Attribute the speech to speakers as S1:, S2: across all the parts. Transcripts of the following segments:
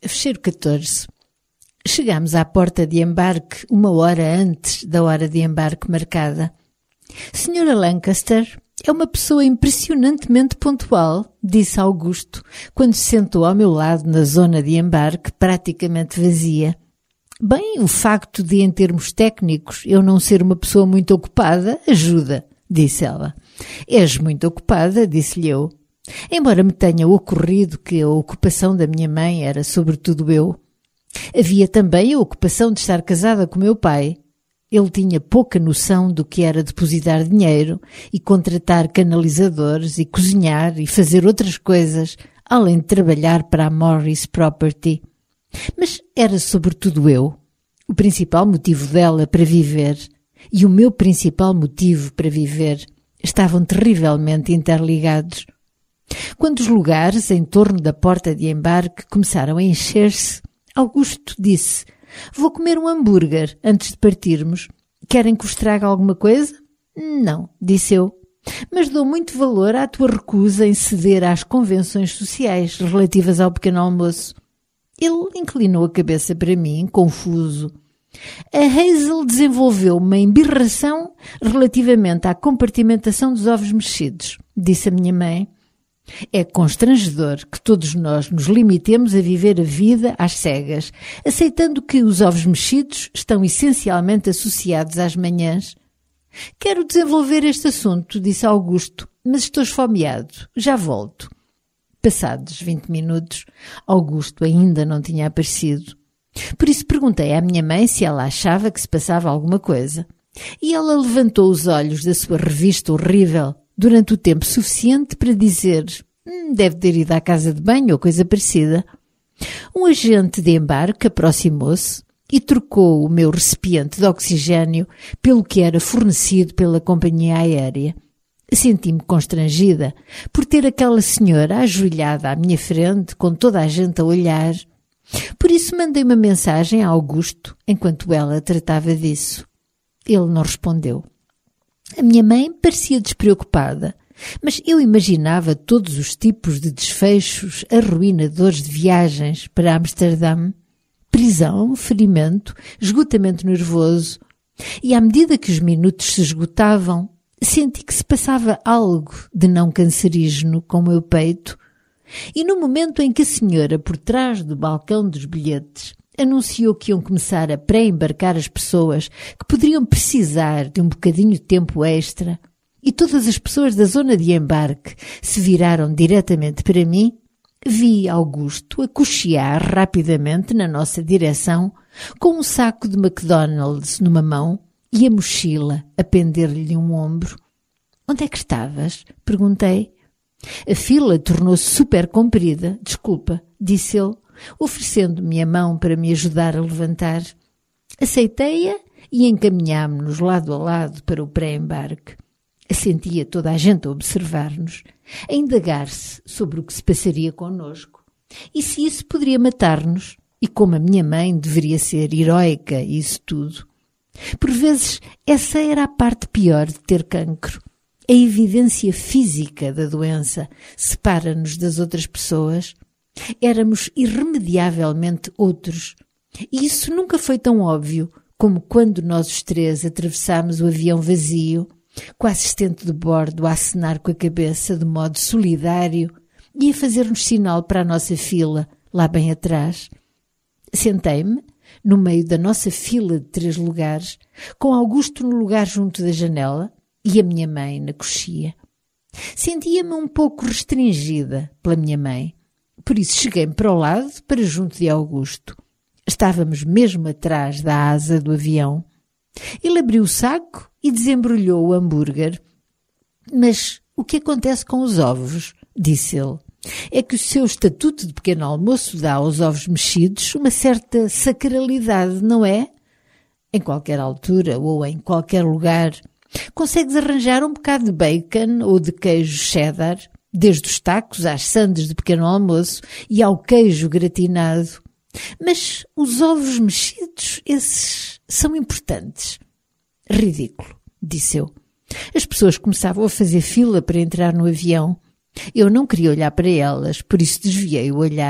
S1: Fecheiro 14. Chegámos à porta de embarque 1 hora antes da hora de embarque marcada. Senhora Lancaster é uma pessoa impressionantemente pontual, disse Augusto, quando se sentou ao meu lado na zona de embarque praticamente vazia. Bem, o facto de, em termos técnicos, eu não ser uma pessoa muito ocupada, ajuda, disse ela. És muito ocupada, disse-lhe eu. Embora me tenha ocorrido que a ocupação da minha mãe era sobretudo eu. Havia também a ocupação de estar casada com meu pai. Ele tinha pouca noção do que era depositar dinheiro e contratar canalizadores e cozinhar e fazer outras coisas, além de trabalhar para a Morris Property. Mas era sobretudo eu, o principal motivo dela para viver, e o meu principal motivo para viver estavam terrivelmente interligados. Quando os lugares em torno da porta de embarque começaram a encher-se, Augusto disse: vou comer um hambúrguer antes de partirmos. Querem que vos traga alguma coisa? Não, disse eu, mas dou muito valor à tua recusa em ceder às convenções sociais relativas ao pequeno almoço. Ele inclinou a cabeça para mim, confuso. A Hazel desenvolveu uma embirração relativamente à compartimentação dos ovos mexidos, disse a minha mãe. É constrangedor que todos nós nos limitemos a viver a vida às cegas, aceitando que os ovos mexidos estão essencialmente associados às manhãs. Quero desenvolver este assunto, disse Augusto, mas estou esfomeado. Já volto. Passados 20 minutos, Augusto ainda não tinha aparecido. Por isso perguntei à minha mãe se ela achava que se passava alguma coisa. E ela levantou os olhos da sua revista horrível durante o tempo suficiente para dizer: deve ter ido à casa de banho ou coisa parecida. Um agente de embarque aproximou-se e trocou o meu recipiente de oxigênio pelo que era fornecido pela companhia aérea. Senti-me constrangida por ter aquela senhora ajoelhada à minha frente, com toda a gente a olhar. Por isso mandei uma mensagem a Augusto, enquanto ela tratava disso. Ele não respondeu. A minha mãe parecia despreocupada, mas eu imaginava todos os tipos de desfechos arruinadores de viagens para Amsterdã. Prisão, ferimento, esgotamento nervoso. E à medida que os minutos se esgotavam, senti que se passava algo de não cancerígeno com o meu peito. E no momento em que a senhora, por trás do balcão dos bilhetes, anunciou que iam começar a pré-embarcar as pessoas que poderiam precisar de um bocadinho de tempo extra, e todas as pessoas da zona de embarque se viraram diretamente para mim, vi Augusto a cochear rapidamente na nossa direção, com um saco de McDonald's numa mão e a mochila a pender-lhe de um ombro. Onde é que estavas? Perguntei. A fila tornou-se super comprida, desculpa, disse ele, oferecendo-me a mão para me ajudar a levantar. Aceitei-a e encaminhámo-nos lado a lado para o pré-embarque. Sentia toda a gente a observar-nos, a indagar-se sobre o que se passaria connosco e se isso poderia matar-nos, e como a minha mãe deveria ser heroica e isso tudo. Por vezes, essa era a parte pior de ter cancro. A evidência física da doença separa-nos das outras pessoas. Éramos irremediavelmente outros. E isso nunca foi tão óbvio como quando nós os três atravessámos o avião vazio, com a assistente de bordo a acenar com a cabeça de modo solidário e a fazer-nos sinal para a nossa fila, lá bem atrás. Sentei-me, no meio da nossa fila de 3 lugares, com Augusto no lugar junto da janela e a minha mãe na coxia. Sentia-me um pouco restringida pela minha mãe, por isso cheguei-me para o lado, para junto de Augusto. Estávamos mesmo atrás da asa do avião. Ele abriu o saco e desembrulhou o hambúrguer. Mas o que acontece com os ovos? Disse ele. É que o seu estatuto de pequeno almoço dá aos ovos mexidos uma certa sacralidade, não é? Em qualquer altura ou em qualquer lugar, consegues arranjar um bocado de bacon ou de queijo cheddar, desde os tacos às sandes de pequeno almoço e ao queijo gratinado. Mas os ovos mexidos, esses são importantes. Ridículo, disse eu. As pessoas começavam a fazer fila para entrar no avião. Eu não queria olhar para elas, por isso desviei o olhar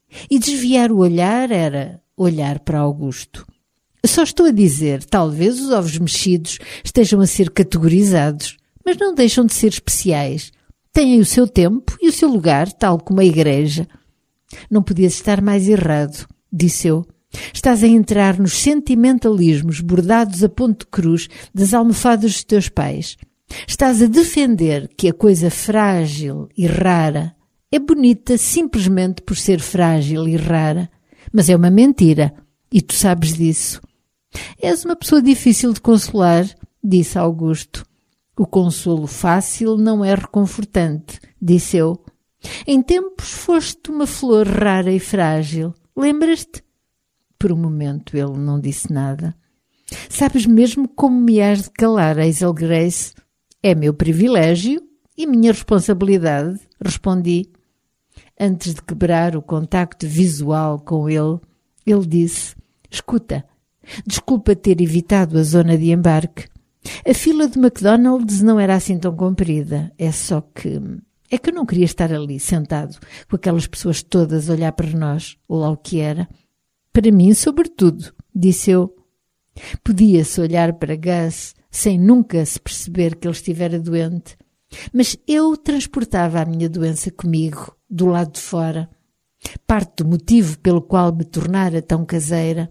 S1: E desviar o olhar era olhar para Augusto. Só estou a dizer, talvez os ovos mexidos estejam a ser categorizados, mas não deixam de ser especiais. Têm o seu tempo e o seu lugar, tal como a igreja. Não podias estar mais errado, disse eu. Estás a entrar nos sentimentalismos bordados a ponto de cruz das almofadas dos teus pais. Estás a defender que a coisa frágil e rara é bonita simplesmente por ser frágil e rara. Mas é uma mentira, e tu sabes disso. És uma pessoa difícil de consolar, disse Augusto. O consolo fácil não é reconfortante, disse eu. Em tempos foste uma flor rara e frágil. Lembras-te? Por um momento ele não disse nada. Sabes mesmo como me has de calar, Hazel Grace? É meu privilégio e minha responsabilidade, respondi. Antes de quebrar o contacto visual com ele, ele disse, escuta, desculpa ter evitado a zona de embarque. A fila do McDonald's não era assim tão comprida, é que eu não queria estar ali, sentado, com aquelas pessoas todas a olhar para nós, ou lá o que era. Para mim, sobretudo, disse eu. Podia-se olhar para Gus sem nunca se perceber que ele estivera doente, mas eu transportava a minha doença comigo, do lado de fora. Parte do motivo pelo qual me tornara tão caseira.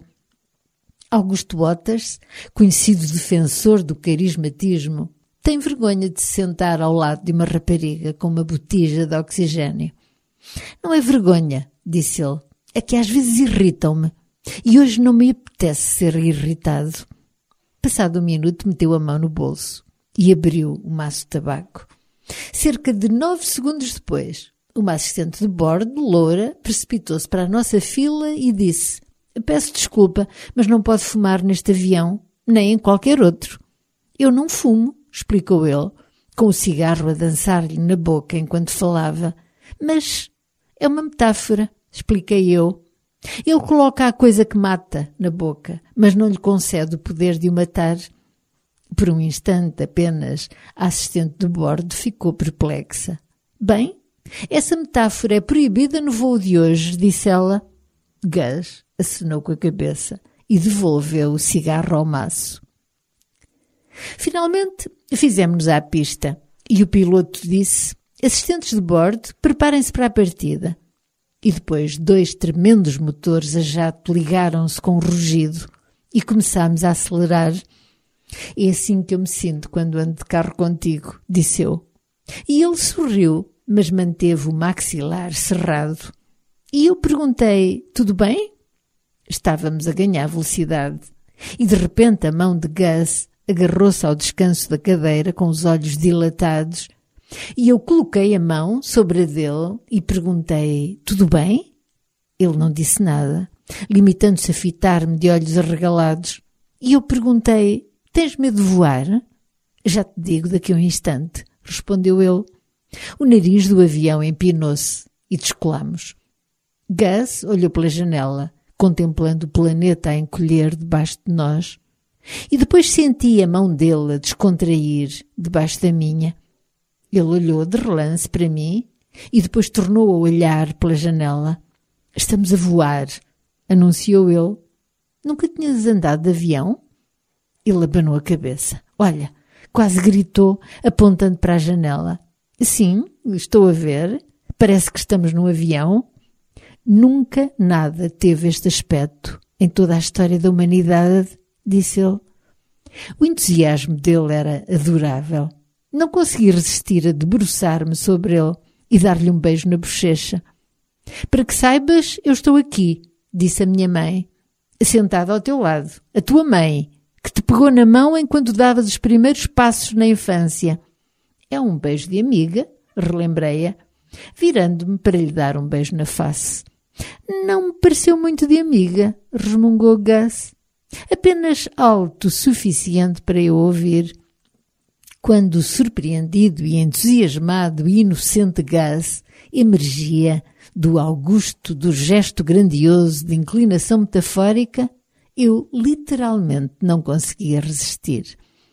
S1: Augusto Waters, conhecido defensor do carismatismo, tem vergonha de se sentar ao lado de uma rapariga com uma botija de oxigênio. Não é vergonha, disse ele, é que às vezes irritam-me e hoje não me apetece ser irritado. Passado um minuto meteu a mão no bolso e abriu o maço de tabaco. Cerca de 9 segundos depois, uma assistente de bordo, loura, precipitou-se para a nossa fila e disse: peço desculpa, mas não pode fumar neste avião, nem em qualquer outro. Eu não fumo, explicou ele, com o cigarro a dançar-lhe na boca enquanto falava. Mas é uma metáfora, expliquei eu. Ele coloca a coisa que mata na boca, mas não lhe concede o poder de o matar. Por um instante apenas, a assistente de bordo ficou perplexa. Bem, essa metáfora é proibida no voo de hoje, disse ela. Gus acenou com a cabeça e devolveu o cigarro ao maço. Finalmente, fizemos-nos à pista e o piloto disse: assistentes de bordo, preparem-se para a partida. E depois 2 tremendos motores a jato ligaram-se com um rugido e começámos a acelerar. É assim que eu me sinto quando ando de carro contigo, disse eu. E ele sorriu, mas manteve o maxilar cerrado. E eu perguntei, tudo bem? Estávamos a ganhar velocidade. E de repente a mão de Gus agarrou-se ao descanso da cadeira com os olhos dilatados. E eu coloquei a mão sobre a dele e perguntei, tudo bem? Ele não disse nada, limitando-se a fitar-me de olhos arregalados. E eu perguntei, tens medo de voar? Já te digo daqui a um instante, respondeu ele. O nariz do avião empinou-se e descolamos. Gus olhou pela janela, contemplando o planeta a encolher debaixo de nós. E depois senti a mão dele a descontrair debaixo da minha. Ele olhou de relance para mim e depois tornou a olhar pela janela. Estamos a voar, anunciou ele. Nunca tinhas andado de avião? Ele abanou a cabeça. Olha, quase gritou, apontando para a janela. Sim, estou a ver. Parece que estamos num avião. Nunca nada teve este aspecto em toda a história da humanidade, disse ele. O entusiasmo dele era adorável. Não consegui resistir a debruçar-me sobre ele e dar-lhe um beijo na bochecha. Para que saibas, eu estou aqui, disse a minha mãe, sentada ao teu lado. A tua mãe, que te pegou na mão enquanto davas os primeiros passos na infância. É um beijo de amiga, relembrei-a, virando-me para lhe dar um beijo na face. Não me pareceu muito de amiga, resmungou Gus. Apenas alto o suficiente para eu ouvir. Quando surpreendido e entusiasmado e inocente Gus emergia do augusto do gesto grandioso de inclinação metafórica, eu literalmente não conseguia resistir.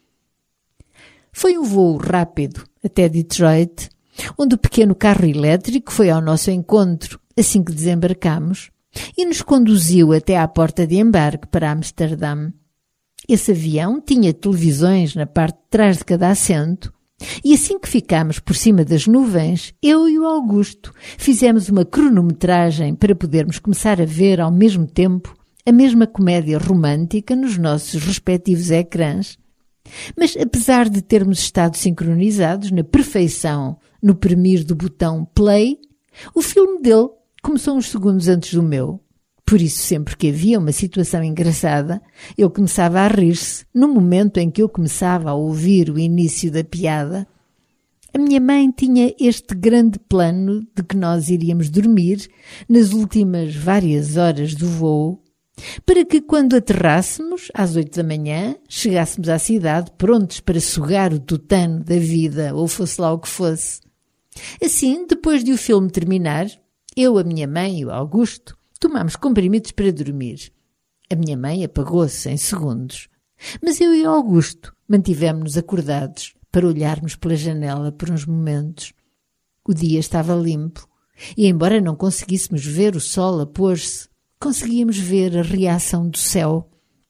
S1: Foi um voo rápido até Detroit, onde o pequeno carro elétrico foi ao nosso encontro, assim que desembarcámos, e nos conduziu até à porta de embarque para Amsterdão. Esse avião tinha televisões na parte de trás de cada assento, e assim que ficámos por cima das nuvens, eu e o Augusto fizemos uma cronometragem para podermos começar a ver ao mesmo tempo a mesma comédia romântica nos nossos respectivos ecrãs. Mas apesar de termos estado sincronizados na perfeição no premir do botão play, o filme dele começou uns segundos antes do meu. Por isso, sempre que havia uma situação engraçada, ele começava a rir-se no momento em que eu começava a ouvir o início da piada. A minha mãe tinha este grande plano de que nós iríamos dormir nas últimas várias horas do voo, para que quando aterrássemos, às 8 da manhã, chegássemos à cidade prontos para sugar o tutano da vida, ou fosse lá o que fosse. Assim, depois de o filme terminar, eu, a minha mãe e o Augusto tomámos comprimidos para dormir. A minha mãe apagou-se em segundos, mas eu e o Augusto mantivemos-nos acordados para olharmos pela janela por uns momentos. O dia estava limpo e, embora não conseguíssemos ver o sol a pôr-se, conseguíamos ver a reação do céu.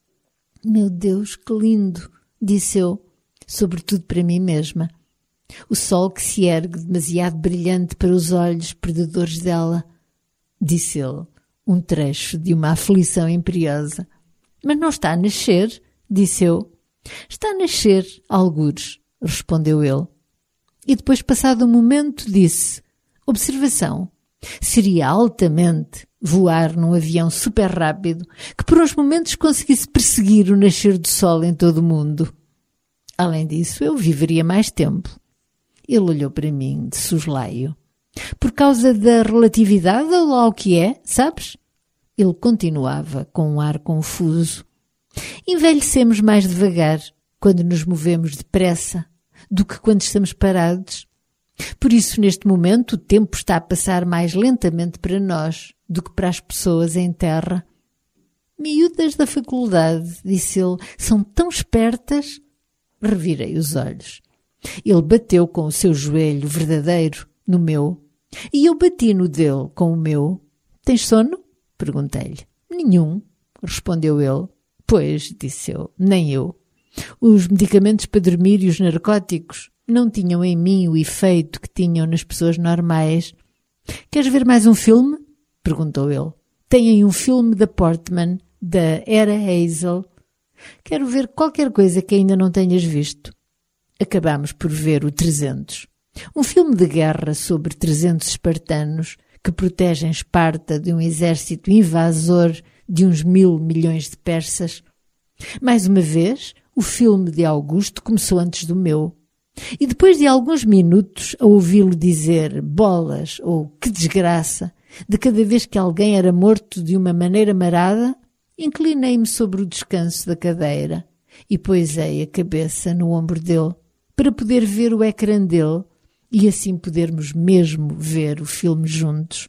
S1: Meu Deus, que lindo, disse eu, sobretudo para mim mesma. O sol que se ergue demasiado brilhante para os olhos perdedores dela, disse ele, um trecho de uma aflição imperiosa. Mas não está a nascer, disse eu. Está a nascer, algures, respondeu ele. E depois, passado um momento, disse, observação, seria altamente voar num avião super rápido que por uns momentos conseguisse perseguir o nascer do sol em todo o mundo. Além disso, eu viveria mais tempo. Ele olhou para mim de soslaio. Por causa da relatividade ou lá o que é, sabes? Ele continuava com um ar confuso. Envelhecemos mais devagar quando nos movemos depressa do que quando estamos parados. Por isso, neste momento, o tempo está a passar mais lentamente para nós do que para as pessoas em terra. Miúdas da faculdade, disse ele, são tão espertas. Revirei os olhos. Ele bateu com o seu joelho verdadeiro no meu e eu bati no dele com o meu. Tens sono? Perguntei-lhe. Nenhum, respondeu ele. Pois, disse eu, nem eu. Os medicamentos para dormir e os narcóticos não tinham em mim o efeito que tinham nas pessoas normais. Queres ver mais um filme? Perguntou ele. Tem aí um filme da Portman, da Era Hazel. Quero ver qualquer coisa que ainda não tenhas visto. Acabámos por ver o 300. Um filme de guerra sobre 300 espartanos que protegem Esparta de um exército invasor de uns 1.000 milhões de persas. Mais uma vez, o filme de Augusto começou antes do meu. E depois de alguns minutos a ouvi-lo dizer bolas ou que desgraça de cada vez que alguém era morto de uma maneira marada, inclinei-me sobre o descanso da cadeira e poisei a cabeça no ombro dele para poder ver o ecrã dele e assim podermos mesmo ver o filme juntos.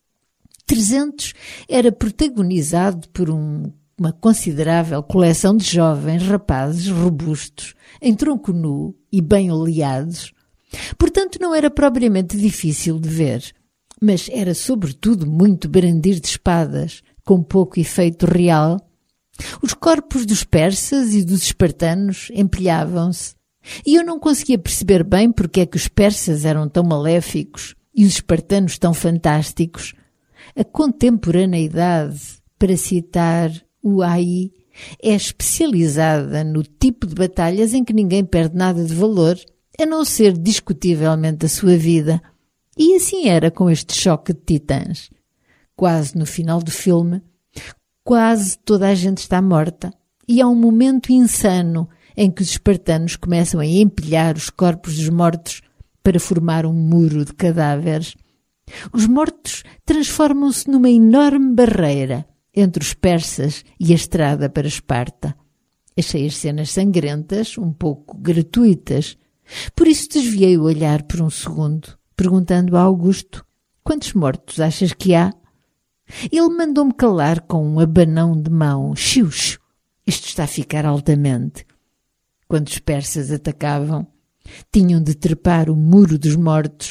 S1: 300 era protagonizado por uma considerável coleção de jovens rapazes robustos, em tronco nu e bem oleados. Portanto, não era propriamente difícil de ver, mas era sobretudo muito brandir de espadas, com pouco efeito real. Os corpos dos persas e dos espartanos empilhavam-se, e eu não conseguia perceber bem porque é que os persas eram tão maléficos e os espartanos tão fantásticos. A contemporaneidade, para citar o AI, é especializada no tipo de batalhas em que ninguém perde nada de valor, a não ser discutivelmente a sua vida. E assim era com este choque de titãs. Quase no final do filme, quase toda a gente está morta. E há um momento insano em que os espartanos começam a empilhar os corpos dos mortos para formar um muro de cadáveres. Os mortos transformam-se numa enorme barreira entre os persas e a estrada para Esparta. Achei as cenas sangrentas um pouco gratuitas. Por isso desviei o olhar por um segundo, perguntando a Augusto, quantos mortos achas que há? Ele mandou-me calar com um abanão de mão. Xiu-xiu, isto está a ficar altamente. Quando os persas atacavam, tinham de trepar o muro dos mortos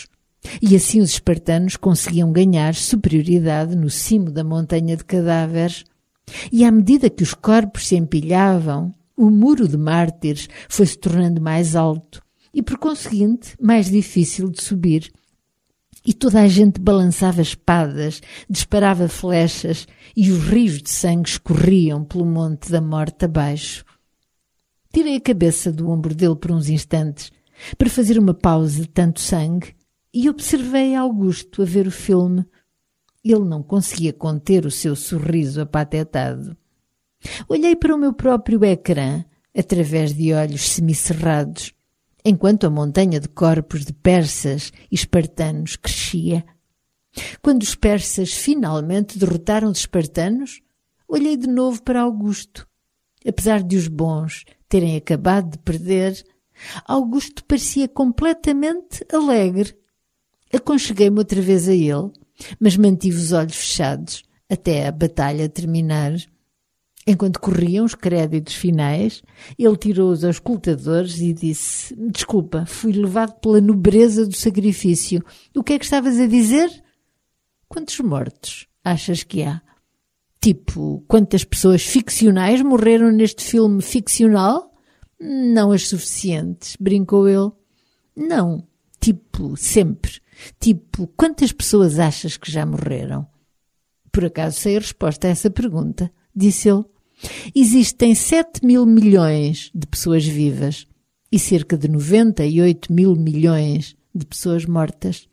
S1: E assim os espartanos conseguiam ganhar superioridade no cimo da montanha de cadáveres. E à medida que os corpos se empilhavam, o muro de mártires foi-se tornando mais alto e, por conseguinte, mais difícil de subir. E toda a gente balançava espadas, disparava flechas e os rios de sangue escorriam pelo monte da morte abaixo. Tirei a cabeça do ombro dele por uns instantes para fazer uma pausa de tanto sangue e observei Augusto a ver o filme. Ele não conseguia conter o seu sorriso apatetado. Olhei para o meu próprio ecrã, através de olhos semicerrados, enquanto a montanha de corpos de persas e espartanos crescia. Quando os persas finalmente derrotaram os espartanos, olhei de novo para Augusto. Apesar de os bons terem acabado de perder, Augusto parecia completamente alegre. Aconcheguei-me outra vez a ele, mas mantive os olhos fechados até a batalha terminar. Enquanto corriam os créditos finais, ele tirou os auscultadores e disse: "Desculpa, fui levado pela nobreza do sacrifício. O que é que estavas a dizer?" "Quantos mortos achas que há?" "Tipo, quantas pessoas ficcionais morreram neste filme ficcional?" "Não as suficientes", brincou ele. "Não, tipo, sempre. Tipo, quantas pessoas achas que já morreram?" "Por acaso sei a resposta a essa pergunta", disse ele. "Existem 7.000 milhões de pessoas vivas e cerca de 98.000 milhões de pessoas mortas."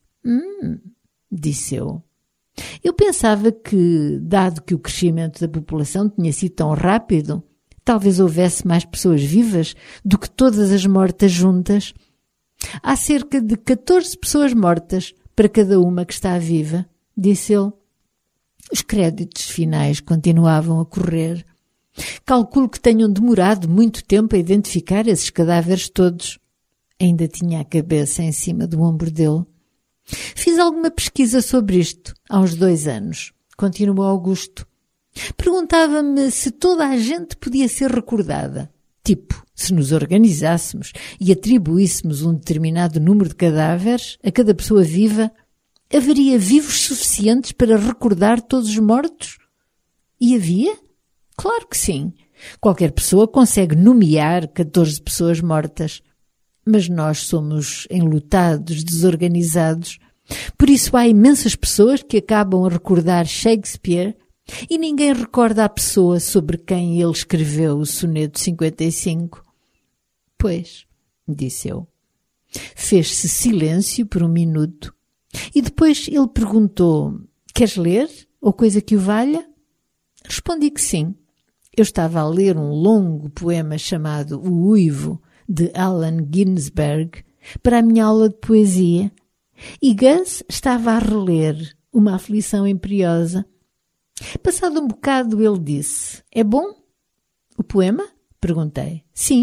S1: Disse eu. Eu pensava que, dado que o crescimento da população tinha sido tão rápido, talvez houvesse mais pessoas vivas do que todas as mortas juntas. "Há cerca de 14 pessoas mortas para cada uma que está viva", disse ele. Os créditos finais continuavam a correr. "Calculo que tenham demorado muito tempo a identificar esses cadáveres todos." Ainda tinha a cabeça em cima do ombro dele. "Fiz alguma pesquisa sobre isto há uns 2 anos, continuou Augusto. "Perguntava-me se toda a gente podia ser recordada. Tipo, se nos organizássemos e atribuíssemos um determinado número de cadáveres a cada pessoa viva, haveria vivos suficientes para recordar todos os mortos?" "E havia? Claro que sim. Qualquer pessoa consegue nomear 14 pessoas mortas. Mas nós somos enlutados, desorganizados. Por isso há imensas pessoas que acabam a recordar Shakespeare e ninguém recorda a pessoa sobre quem ele escreveu o soneto 55. "Pois", disse eu. Fez-se silêncio por 1 minuto e depois ele perguntou: "Queres ler? Ou coisa que o valha?" Respondi que sim. Eu estava a ler um longo poema chamado O Uivo, de Allen Ginsberg, para a minha aula de poesia, e Gus estava a reler Uma Aflição Imperiosa. Passado um bocado ele disse: "É bom? O poema?" Perguntei. Sim,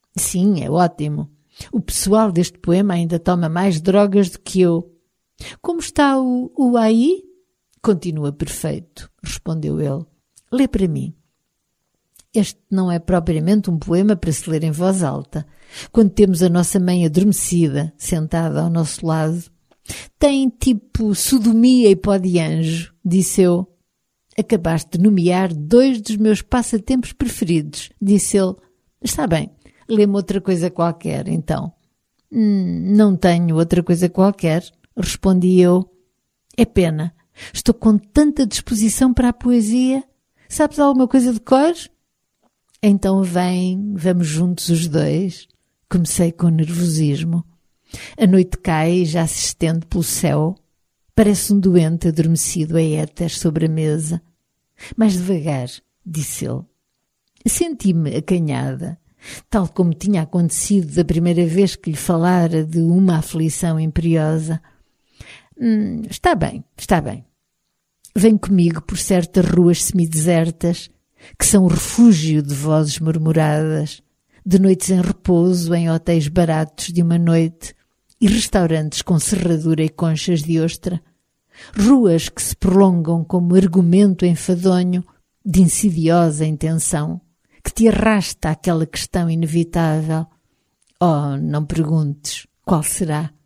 S1: é ótimo. O pessoal deste poema ainda toma mais drogas do que eu." "Como está o aí?" "Continua perfeito", respondeu ele. "Lê para mim." Este não é propriamente um poema para se ler em voz alta, quando temos a nossa mãe adormecida, sentada ao nosso lado. "Tem tipo sodomia e pó de anjo", disse eu. "Acabaste de nomear 2 dos meus passatempos preferidos", disse ele. "Está bem, lê-me outra coisa qualquer, então." Não tenho outra coisa qualquer", respondi eu. "É pena. Estou com tanta disposição para a poesia. Sabes alguma coisa de cor?" "Então vamos juntos os 2. Comecei com nervosismo. A noite cai e já se estende pelo céu. Parece um doente adormecido a éter sobre a mesa. "Mais devagar", disse ele. Senti-me acanhada, tal como tinha acontecido da primeira vez que lhe falara de uma aflição imperiosa. Está bem. Vem comigo por certas ruas semidesertas, que são o refúgio de vozes murmuradas, de noites em repouso em hotéis baratos de uma noite e restaurantes com serradura e conchas de ostra. Ruas que se prolongam como argumento enfadonho de insidiosa intenção, que te arrasta àquela questão inevitável. Oh, não perguntes qual será.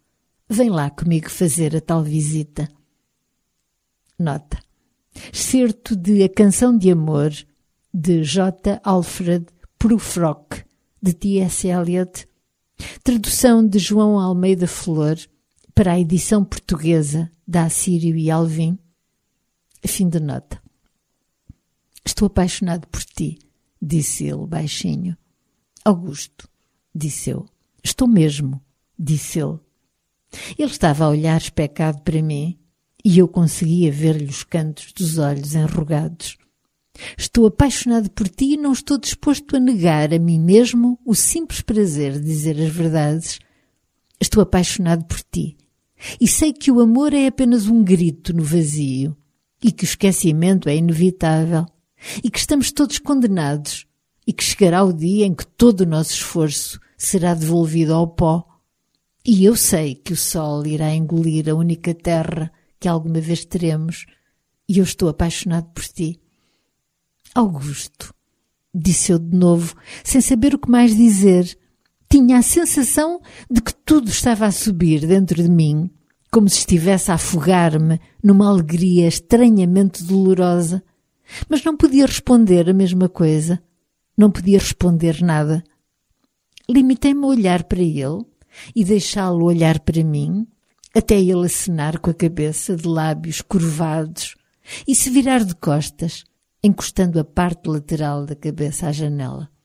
S1: Vem lá comigo fazer a tal visita. Nota. Excerto de A Canção de Amor, de J. Alfred Prufrock, de T.S. Eliot. Tradução de João Almeida Flor, para a edição portuguesa da Assírio e Alvim. Fim de nota. Estou apaixonado por ti, disse ele baixinho. Augusto, disse eu. Estou mesmo, disse ele. Ele estava a olhar especado para mim e eu conseguia ver-lhe os cantos dos olhos enrugados. Estou apaixonado por ti e não estou disposto a negar a mim mesmo o simples prazer de dizer as verdades. Estou apaixonado por ti e sei que o amor é apenas um grito no vazio e que o esquecimento é inevitável e que estamos todos condenados e que chegará o dia em que todo o nosso esforço será devolvido ao pó. E eu sei que o sol irá engolir a única terra que alguma vez teremos e eu estou apaixonado por ti. Augusto, disse eu de novo, sem saber o que mais dizer. Tinha a sensação de que tudo estava a subir dentro de mim, como se estivesse a afogar-me numa alegria estranhamente dolorosa. Mas não podia responder a mesma coisa. Não podia responder nada. Limitei-me a olhar para ele e deixá-lo olhar para mim, até ele acenar com a cabeça de lábios curvados e se virar de costas, encostando a parte lateral da cabeça à janela.